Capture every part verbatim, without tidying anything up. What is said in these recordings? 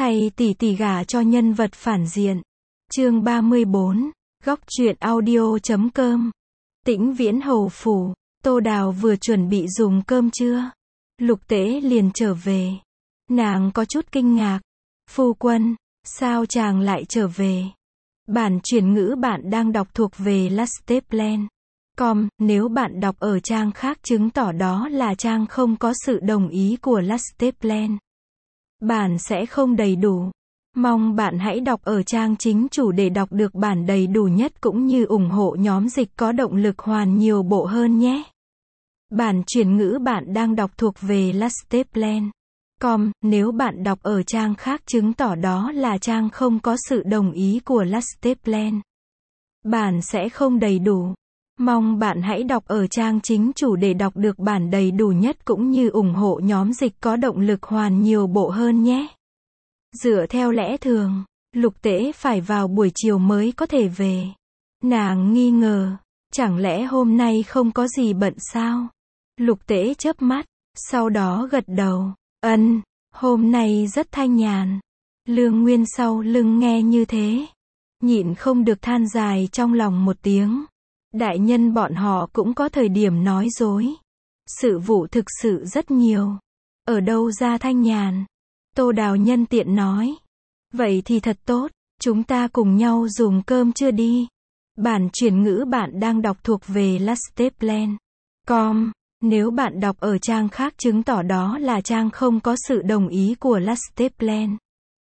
Hay tỷ tỷ gả cho nhân vật phản diện. Chương ba mươi bốn, góc truyện audio chấm com. Tĩnh Viễn hầu phủ, Tô Đào vừa chuẩn bị dùng cơm trưa. Lục Tế liền trở về. Nàng có chút kinh ngạc. Phu quân, sao chàng lại trở về? Bản chuyển ngữ bạn đang đọc thuộc về lasteplan chấm com, nếu bạn đọc ở trang khác chứng tỏ đó là trang không có sự đồng ý của lasteplan. Bản sẽ không đầy đủ. Mong bạn hãy đọc ở trang chính chủ để đọc được bản đầy đủ nhất cũng như ủng hộ nhóm dịch có động lực hoàn nhiều bộ hơn nhé. Bản chuyển ngữ bạn đang đọc thuộc về lasteplan chấm com, nếu bạn đọc ở trang khác chứng tỏ đó là trang không có sự đồng ý của lasteplan. Bản sẽ không đầy đủ. Mong bạn hãy đọc ở trang chính chủ để đọc được bản đầy đủ nhất cũng như ủng hộ nhóm dịch có động lực hoàn nhiều bộ hơn nhé. Dựa theo lẽ thường, Lục Tế phải vào buổi chiều mới có thể về. Nàng nghi ngờ, chẳng lẽ hôm nay không có gì bận sao? Lục Tế chớp mắt, sau đó gật đầu, ân, hôm nay rất thanh nhàn. Lương Nguyên sau lưng nghe như thế, nhịn không được than dài trong lòng một tiếng. Đại nhân bọn họ cũng có thời điểm nói dối. Sự vụ thực sự rất nhiều. Ở đâu ra thanh nhàn? Tô Đào nhân tiện nói. Vậy thì thật tốt, chúng ta cùng nhau dùng cơm trưa đi. Bản chuyển ngữ bạn đang đọc thuộc về lasteplan chấm com, nếu bạn đọc ở trang khác chứng tỏ đó là trang không có sự đồng ý của lasteplan.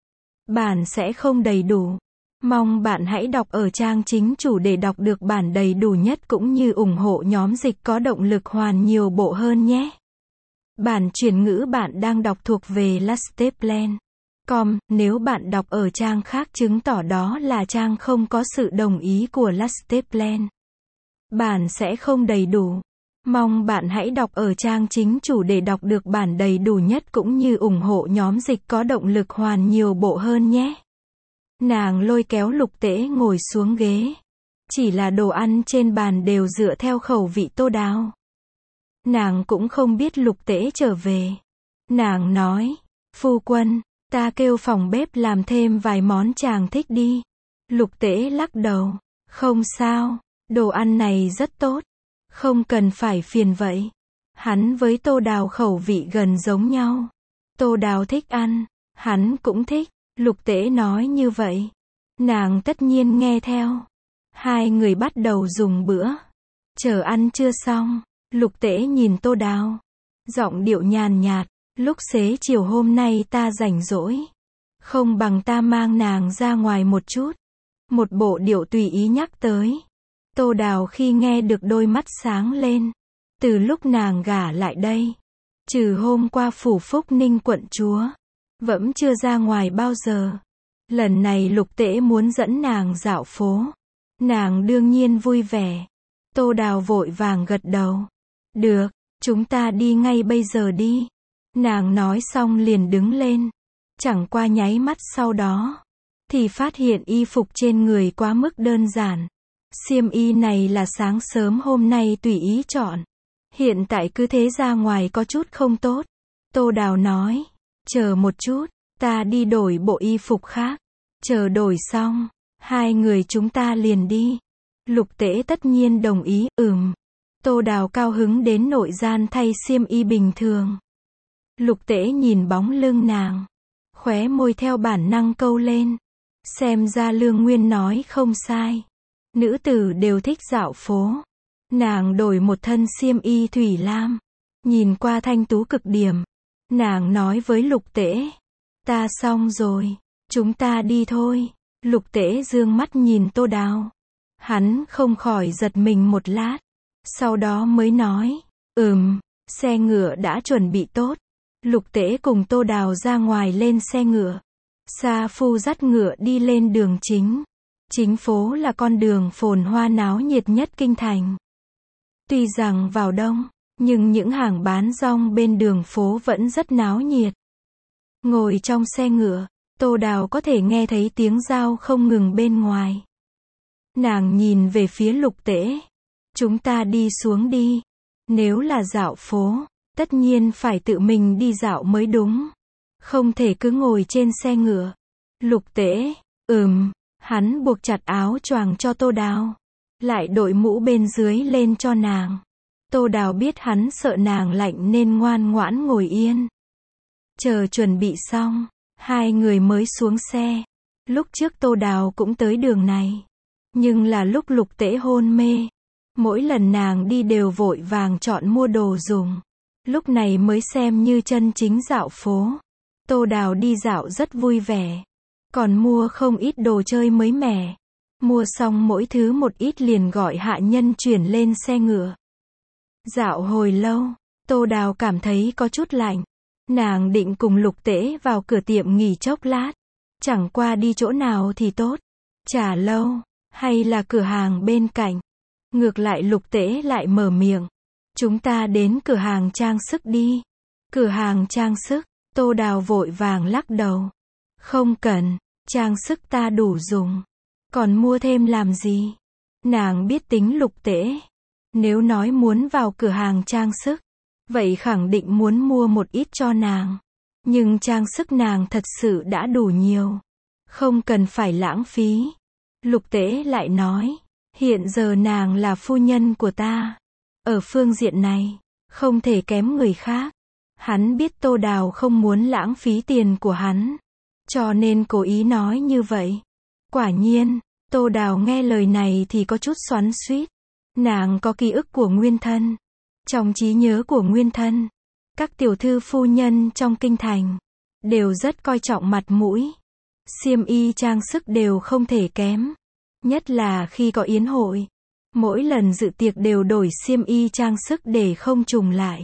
Bản sẽ không đầy đủ. Mong bạn hãy đọc ở trang chính chủ để đọc được bản đầy đủ nhất cũng như ủng hộ nhóm dịch có động lực hoàn nhiều bộ hơn nhé. Bản chuyển ngữ bạn đang đọc thuộc về lasteplan chấm com, nếu bạn đọc ở trang khác chứng tỏ đó là trang không có sự đồng ý của lasteplan. Bản sẽ không đầy đủ. Mong bạn hãy đọc ở trang chính chủ để đọc được bản đầy đủ nhất cũng như ủng hộ nhóm dịch có động lực hoàn nhiều bộ hơn nhé. Nàng lôi kéo Lục Tế ngồi xuống ghế. Chỉ là đồ ăn trên bàn đều dựa theo khẩu vị Tô Đào. Nàng cũng không biết Lục Tế trở về. Nàng nói, phu quân, ta kêu phòng bếp làm thêm vài món chàng thích đi. Lục Tế lắc đầu, không sao, đồ ăn này rất tốt. Không cần phải phiền vậy. Hắn với Tô Đào khẩu vị gần giống nhau. Tô Đào thích ăn, hắn cũng thích. Lục Tế nói như vậy. Nàng tất nhiên nghe theo. Hai người bắt đầu dùng bữa. Chờ ăn chưa xong, Lục Tế nhìn Tô Đào. Giọng điệu nhàn nhạt, lúc xế chiều hôm nay ta rảnh rỗi. Không bằng ta mang nàng ra ngoài một chút. Một bộ điệu tùy ý nhắc tới. Tô Đào khi nghe được đôi mắt sáng lên. Từ lúc nàng gả lại đây, trừ hôm qua phủ Phúc Ninh quận chúa, vẫn chưa ra ngoài bao giờ. Lần này Lục Tế muốn dẫn nàng dạo phố. Nàng đương nhiên vui vẻ. Tô Đào vội vàng gật đầu. Được, chúng ta đi ngay bây giờ đi. Nàng nói xong liền đứng lên. Chẳng qua nháy mắt sau đó, thì phát hiện y phục trên người quá mức đơn giản. Xiêm y này là sáng sớm hôm nay tùy ý chọn. Hiện tại cứ thế ra ngoài có chút không tốt. Tô Đào nói, chờ một chút, ta đi đổi bộ y phục khác. Chờ đổi xong, hai người chúng ta liền đi. Lục Tế tất nhiên đồng ý, ừm. Tô Đào cao hứng đến nội gian thay xiêm y bình thường. Lục Tế nhìn bóng lưng nàng, khóe môi theo bản năng câu lên. Xem ra Lương Nguyên nói không sai. Nữ tử đều thích dạo phố. Nàng đổi một thân xiêm y thủy lam, nhìn qua thanh tú cực điểm. Nàng nói với Lục Tế, ta xong rồi, chúng ta đi thôi. Lục Tế dương mắt nhìn Tô Đào. Hắn không khỏi giật mình một lát. Sau đó mới nói, ừm, xe ngựa đã chuẩn bị tốt. Lục Tế cùng Tô Đào ra ngoài lên xe ngựa. Sa Phu dắt ngựa đi lên đường chính. Chính phố là con đường phồn hoa náo nhiệt nhất kinh thành. Tuy rằng vào đông, nhưng những hàng bán rong bên đường phố vẫn rất náo nhiệt. Ngồi trong xe ngựa, Tô Đào có thể nghe thấy tiếng dao không ngừng bên ngoài. Nàng nhìn về phía Lục Tế. Chúng ta đi xuống đi. Nếu là dạo phố, tất nhiên phải tự mình đi dạo mới đúng. Không thể cứ ngồi trên xe ngựa. Lục Tễ, ừm, hắn buộc chặt áo choàng cho Tô Đào. Lại đội mũ bên dưới lên cho nàng. Tô Đào biết hắn sợ nàng lạnh nên ngoan ngoãn ngồi yên. Chờ chuẩn bị xong, hai người mới xuống xe. Lúc trước Tô Đào cũng tới đường này. Nhưng là lúc Lục Tễ hôn mê. Mỗi lần nàng đi đều vội vàng chọn mua đồ dùng. Lúc này mới xem như chân chính dạo phố. Tô Đào đi dạo rất vui vẻ. Còn mua không ít đồ chơi mới mẻ. Mua xong mỗi thứ một ít liền gọi hạ nhân chuyển lên xe ngựa. Dạo hồi lâu, Tô Đào cảm thấy có chút lạnh. Nàng định cùng Lục Tễ vào cửa tiệm nghỉ chốc lát. Chẳng qua đi chỗ nào thì tốt. Trà lâu, hay là cửa hàng bên cạnh. Ngược lại Lục Tễ lại mở miệng. Chúng ta đến cửa hàng trang sức đi. Cửa hàng trang sức, Tô Đào vội vàng lắc đầu. Không cần, trang sức ta đủ dùng. Còn mua thêm làm gì? Nàng biết tính Lục Tễ. Nếu nói muốn vào cửa hàng trang sức, vậy khẳng định muốn mua một ít cho nàng. Nhưng trang sức nàng thật sự đã đủ nhiều. Không cần phải lãng phí. Lục Tễ lại nói. Hiện giờ nàng là phu nhân của ta. Ở phương diện này, không thể kém người khác. Hắn biết Tô Đào không muốn lãng phí tiền của hắn. Cho nên cố ý nói như vậy. Quả nhiên, Tô Đào nghe lời này thì có chút xoắn xuýt. Nàng có ký ức của nguyên thân. Trong trí nhớ của nguyên thân, các tiểu thư phu nhân trong kinh thành đều rất coi trọng mặt mũi. Xiêm y trang sức đều không thể kém. Nhất là khi có yến hội. Mỗi lần dự tiệc đều đổi xiêm y trang sức để không trùng lại.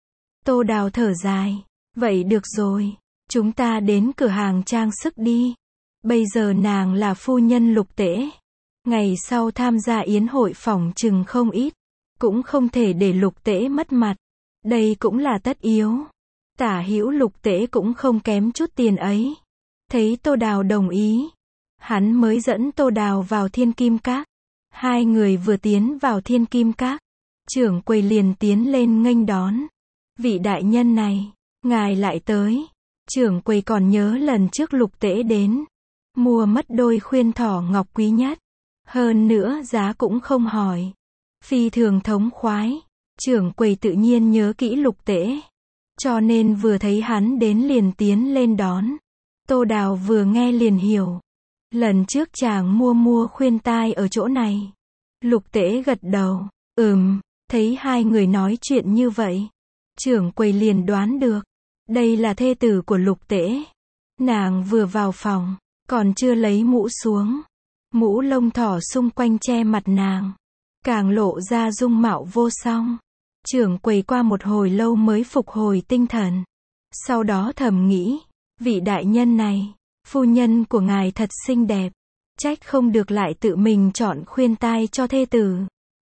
Tô Đào thở dài. Vậy được rồi. Chúng ta đến cửa hàng trang sức đi. Bây giờ nàng là phu nhân Lục Tễ. Ngày sau tham gia yến hội phỏng chừng không ít. Cũng không thể để Lục Tễ mất mặt. Đây cũng là tất yếu. Tả hữu Lục Tễ cũng không kém chút tiền ấy. Thấy Tô Đào đồng ý. Hắn mới dẫn Tô Đào vào Thiên Kim Các. Hai người vừa tiến vào Thiên Kim Các. Trưởng quầy liền tiến lên nghênh đón. Vị đại nhân này, ngài lại tới. Trưởng quầy còn nhớ lần trước Lục Tễ đến. Mua mất đôi khuyên thỏ ngọc quý nhất. Hơn nữa giá cũng không hỏi. Phi thường thống khoái. Trưởng quầy tự nhiên nhớ kỹ Lục Tễ. Cho nên vừa thấy hắn đến liền tiến lên đón. Tô Đào vừa nghe liền hiểu. Lần trước chàng mua mua khuyên tai ở chỗ này. Lục Tễ gật đầu. Ừm, thấy hai người nói chuyện như vậy. Trưởng quầy liền đoán được. Đây là thê tử của Lục Tễ. Nàng vừa vào phòng, còn chưa lấy mũ xuống. Mũ lông thỏ xung quanh che mặt nàng. Càng lộ ra dung mạo vô song. Trưởng quầy qua một hồi lâu mới phục hồi tinh thần. Sau đó thầm nghĩ. Vị đại nhân này, phu nhân của ngài thật xinh đẹp. Trách không được lại tự mình chọn khuyên tai cho thê tử.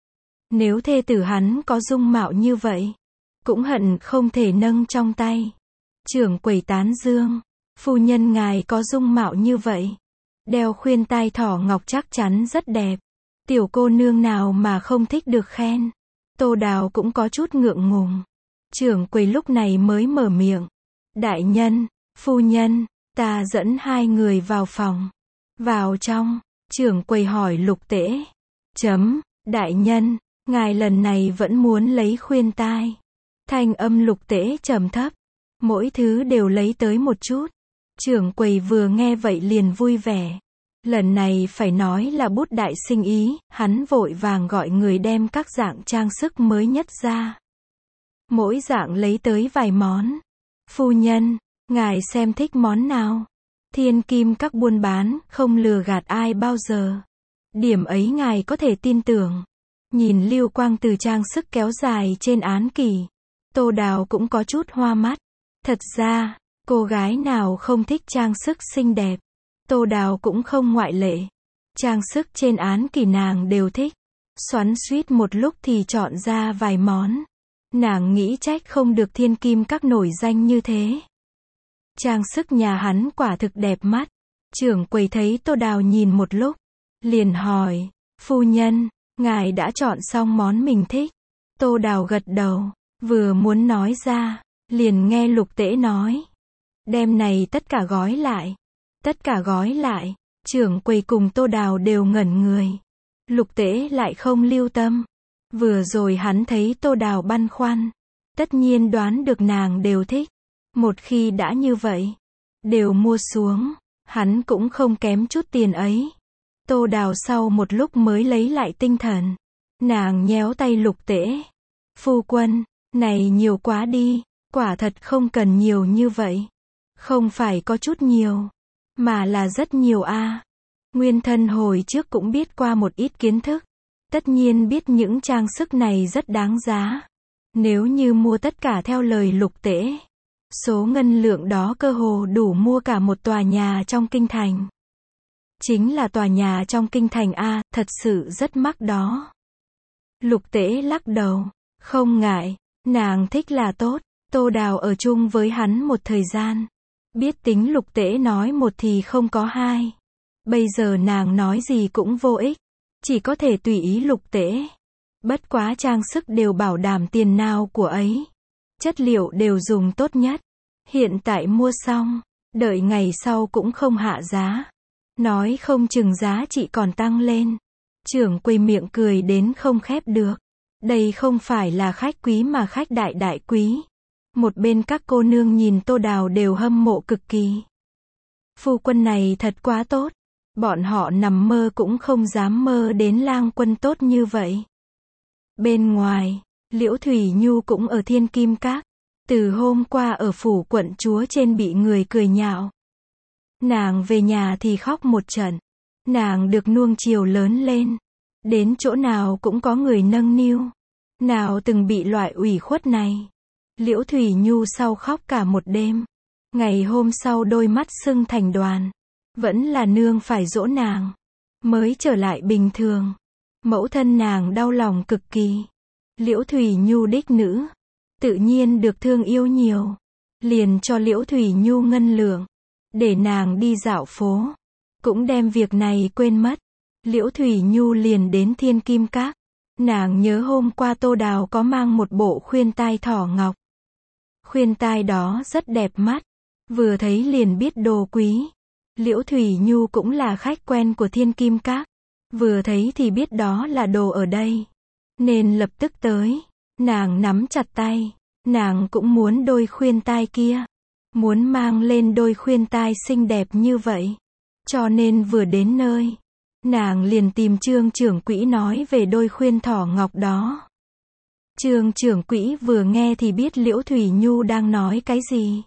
Nếu thê tử hắn có dung mạo như vậy, cũng hận không thể nâng trong tay. Trưởng quầy tán dương. Phu nhân ngài có dung mạo như vậy. Đeo khuyên tai thỏ ngọc chắc chắn rất đẹp. Tiểu cô nương nào mà không thích được khen. Tô Đào cũng có chút ngượng ngùng. Trưởng quầy lúc này mới mở miệng. Đại nhân, phu nhân, ta dẫn hai người vào phòng. Vào trong, trưởng quầy hỏi Lục Tễ. Chấm, đại nhân, ngài lần này vẫn muốn lấy khuyên tai. Thanh âm Lục Tễ trầm thấp. Mỗi thứ đều lấy tới một chút. Trưởng quầy vừa nghe vậy liền vui vẻ. Lần này phải nói là bút đại sinh ý, hắn vội vàng gọi người đem các dạng trang sức mới nhất ra. Mỗi dạng lấy tới vài món. Phu nhân, ngài xem thích món nào? Thiên Kim Các buôn bán, không lừa gạt ai bao giờ. Điểm ấy ngài có thể tin tưởng. Nhìn lưu quang từ trang sức kéo dài trên án kỷ. Tô Đào cũng có chút hoa mắt. Thật ra, cô gái nào không thích trang sức xinh đẹp. Tô Đào cũng không ngoại lệ. Trang sức trên án kỷ nàng đều thích. Xoắn xuýt một lúc thì chọn ra vài món. Nàng nghĩ trách không được Thiên Kim Các nổi danh như thế. Trang sức nhà hắn quả thực đẹp mắt. Trưởng quầy thấy Tô Đào nhìn một lúc. Liền hỏi, phu nhân, ngài đã chọn xong món mình thích. Tô Đào gật đầu, vừa muốn nói ra, liền nghe Lục Tễ nói. Đem này tất cả gói lại. Tất cả gói lại. Trưởng quầy cùng Tô Đào đều ngẩn người. Lục Tễ lại không lưu tâm. Vừa rồi hắn thấy Tô Đào băn khoăn. Tất nhiên đoán được nàng đều thích. Một khi đã như vậy, đều mua xuống, hắn cũng không kém chút tiền ấy. Tô Đào sau một lúc mới lấy lại tinh thần. Nàng nhéo tay Lục Tễ. Phu quân, này nhiều quá đi, quả thật không cần nhiều như vậy. Không phải có chút nhiều, mà là rất nhiều a. Nguyên thân hồi trước cũng biết qua một ít kiến thức. Tất nhiên biết những trang sức này rất đáng giá. Nếu như mua tất cả theo lời Lục Tễ, số ngân lượng đó cơ hồ đủ mua cả một tòa nhà trong kinh thành. Chính là tòa nhà trong kinh thành a, thật sự rất mắc đó. Lục Tễ lắc đầu, không ngại, nàng thích là tốt. Tô Đào ở chung với hắn một thời gian, biết tính Lục Tễ nói một thì không có hai. Bây giờ nàng nói gì cũng vô ích, chỉ có thể tùy ý Lục Tễ. Bất quá trang sức đều bảo đảm tiền nào của ấy. Chất liệu đều dùng tốt nhất. Hiện tại mua xong, đợi ngày sau cũng không hạ giá. Nói không chừng giá trị còn tăng lên. Trưởng quầy miệng cười đến không khép được. Đây không phải là khách quý mà khách đại đại quý. Một bên các cô nương nhìn Tô Đào đều hâm mộ cực kỳ. Phu quân này thật quá tốt. Bọn họ nằm mơ cũng không dám mơ đến lang quân tốt như vậy. Bên ngoài, Liễu Thủy Nhu cũng ở Thiên Kim Các. Từ hôm qua ở phủ quận chúa trên bị người cười nhạo. Nàng về nhà thì khóc một trận. Nàng được nuông chiều lớn lên. Đến chỗ nào cũng có người nâng niu. Nào từng bị loại ủy khuất này. Liễu Thủy Nhu sau khóc cả một đêm. Ngày hôm sau đôi mắt sưng thành đoàn. Vẫn là nương phải dỗ nàng. Mới trở lại bình thường. Mẫu thân nàng đau lòng cực kỳ. Liễu Thủy Nhu đích nữ. Tự nhiên được thương yêu nhiều. Liền cho Liễu Thủy Nhu ngân lượng. Để nàng đi dạo phố. Cũng đem việc này quên mất. Liễu Thủy Nhu liền đến Thiên Kim Các. Nàng nhớ hôm qua Tô Đào có mang một bộ khuyên tai thỏ ngọc. Khuyên tai đó rất đẹp mắt. Vừa thấy liền biết đồ quý. Liễu Thủy Nhu cũng là khách quen của Thiên Kim Các. Vừa thấy thì biết đó là đồ ở đây. Nên lập tức tới. Nàng nắm chặt tay. Nàng cũng muốn đôi khuyên tai kia. Muốn mang lên đôi khuyên tai xinh đẹp như vậy. Cho nên vừa đến nơi, nàng liền tìm Trương trưởng quỹ nói về đôi khuyên thỏ ngọc đó. Trương trưởng quỹ vừa nghe thì biết Liễu Thủy Nhu đang nói cái gì.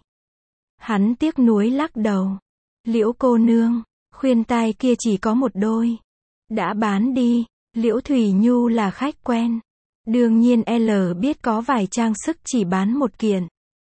Hắn tiếc nuối lắc đầu. Liễu cô nương, khuyên tai kia chỉ có một đôi. Đã bán đi. Liễu Thủy Nhu là khách quen. Đương nhiên L biết có vài trang sức chỉ bán một kiện.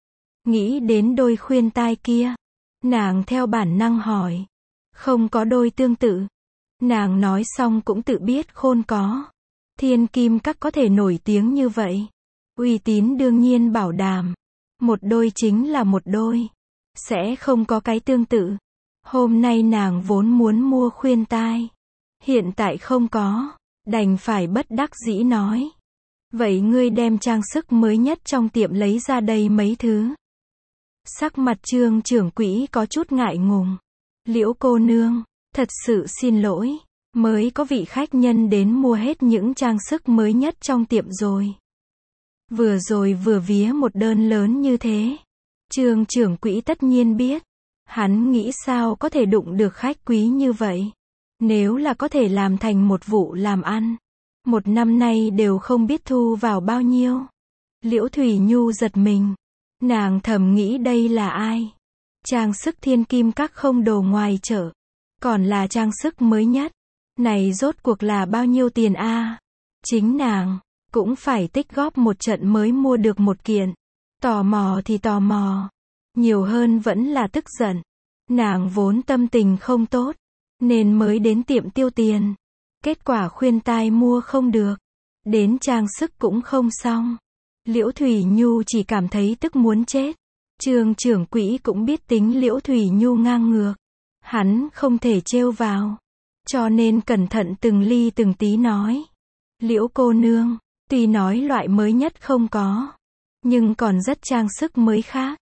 Nghĩ đến đôi khuyên tai kia. Nàng theo bản năng hỏi. Không có đôi tương tự. Nàng nói xong cũng tự biết khôn có. Thiên Kim Các có thể nổi tiếng như vậy. Uy tín đương nhiên bảo đảm. Một đôi chính là một đôi. Sẽ không có cái tương tự. Hôm nay nàng vốn muốn mua khuyên tai. Hiện tại không có. Đành phải bất đắc dĩ nói. Vậy ngươi đem trang sức mới nhất trong tiệm lấy ra đây mấy thứ. Sắc mặt Trương trưởng quỹ có chút ngại ngùng. Liễu cô nương, thật sự xin lỗi. Mới có vị khách nhân đến mua hết những trang sức mới nhất trong tiệm rồi. Vừa rồi vừa vía một đơn lớn như thế. Trương trưởng quỹ tất nhiên biết. Hắn nghĩ sao có thể đụng được khách quý như vậy. Nếu là có thể làm thành một vụ làm ăn. Một năm nay đều không biết thu vào bao nhiêu. Liễu Thủy Nhu giật mình. Nàng thầm nghĩ đây là ai? Trang sức Thiên Kim Các không đồ ngoài chợ. Còn là trang sức mới nhất. Này rốt cuộc là bao nhiêu tiền a? À? Chính nàng cũng phải tích góp một trận mới mua được một kiện. Tò mò thì tò mò. Nhiều hơn vẫn là tức giận. Nàng vốn tâm tình không tốt. Nên mới đến tiệm tiêu tiền. Kết quả khuyên tai mua không được. Đến trang sức cũng không xong. Liễu Thủy Nhu chỉ cảm thấy tức muốn chết. Trương trưởng quỹ cũng biết tính Liễu Thủy Nhu ngang ngược. Hắn không thể trêu vào. Cho nên cẩn thận từng ly từng tí nói. Liễu cô nương, tuy nói loại mới nhất không có. Nhưng còn rất trang sức mới khác.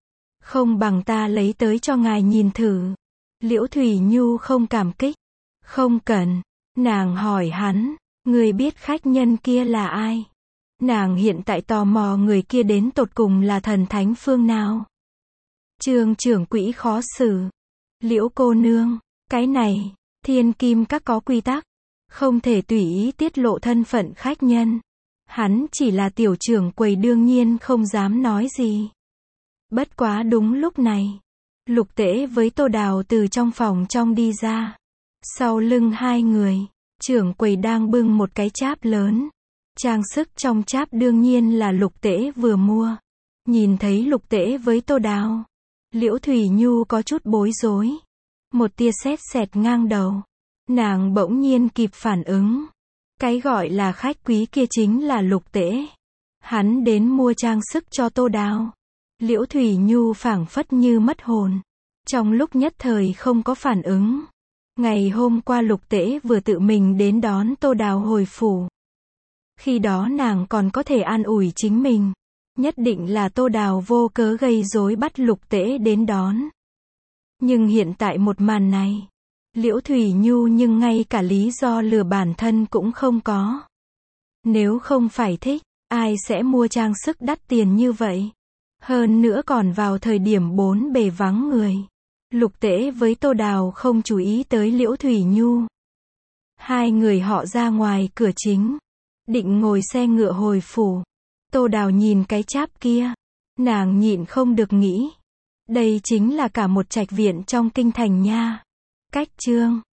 Không bằng ta lấy tới cho ngài nhìn thử. Liễu Thủy Nhu không cảm kích. Không cần. Nàng hỏi hắn, người biết khách nhân kia là ai? Nàng hiện tại tò mò người kia đến tột cùng là thần thánh phương nào. Trương trưởng quỹ khó xử. Liễu cô nương, cái này, Thiên Kim Các có quy tắc, không thể tùy ý tiết lộ thân phận khách nhân. Hắn chỉ là tiểu trưởng quầy đương nhiên không dám nói gì. Bất quá đúng lúc này, Lục Tễ với Tô Đào từ trong phòng trong đi ra. Sau lưng hai người, trưởng quầy đang bưng một cái cháp lớn. Trang sức trong cháp đương nhiên là Lục Tễ vừa mua. Nhìn thấy Lục Tễ với Tô Đào, Liễu Thủy Nhu có chút bối rối. Một tia sét xẹt ngang đầu. Nàng bỗng nhiên kịp phản ứng. Cái gọi là khách quý kia chính là Lục Tễ. Hắn đến mua trang sức cho Tô Đào. Liễu Thủy Nhu phảng phất như mất hồn. Trong lúc nhất thời không có phản ứng. Ngày hôm qua Lục Tễ vừa tự mình đến đón Tô Đào hồi phủ. Khi đó nàng còn có thể an ủi chính mình. Nhất định là Tô Đào vô cớ gây rối bắt Lục Tễ đến đón. Nhưng hiện tại một màn này, Liễu Thủy Nhu nhưng ngay cả lý do lừa bản thân cũng không có. Nếu không phải thích, ai sẽ mua trang sức đắt tiền như vậy? Hơn nữa còn vào thời điểm bốn bề vắng người. Lục Tễ với Tô Đào không chú ý tới Liễu Thủy Nhu. Hai người họ ra ngoài cửa chính, định ngồi xe ngựa hồi phủ. Tô Đào nhìn cái cháp kia, nàng nhịn không được nghĩ. Đây chính là cả một trạch viện trong kinh thành nha. Cách chương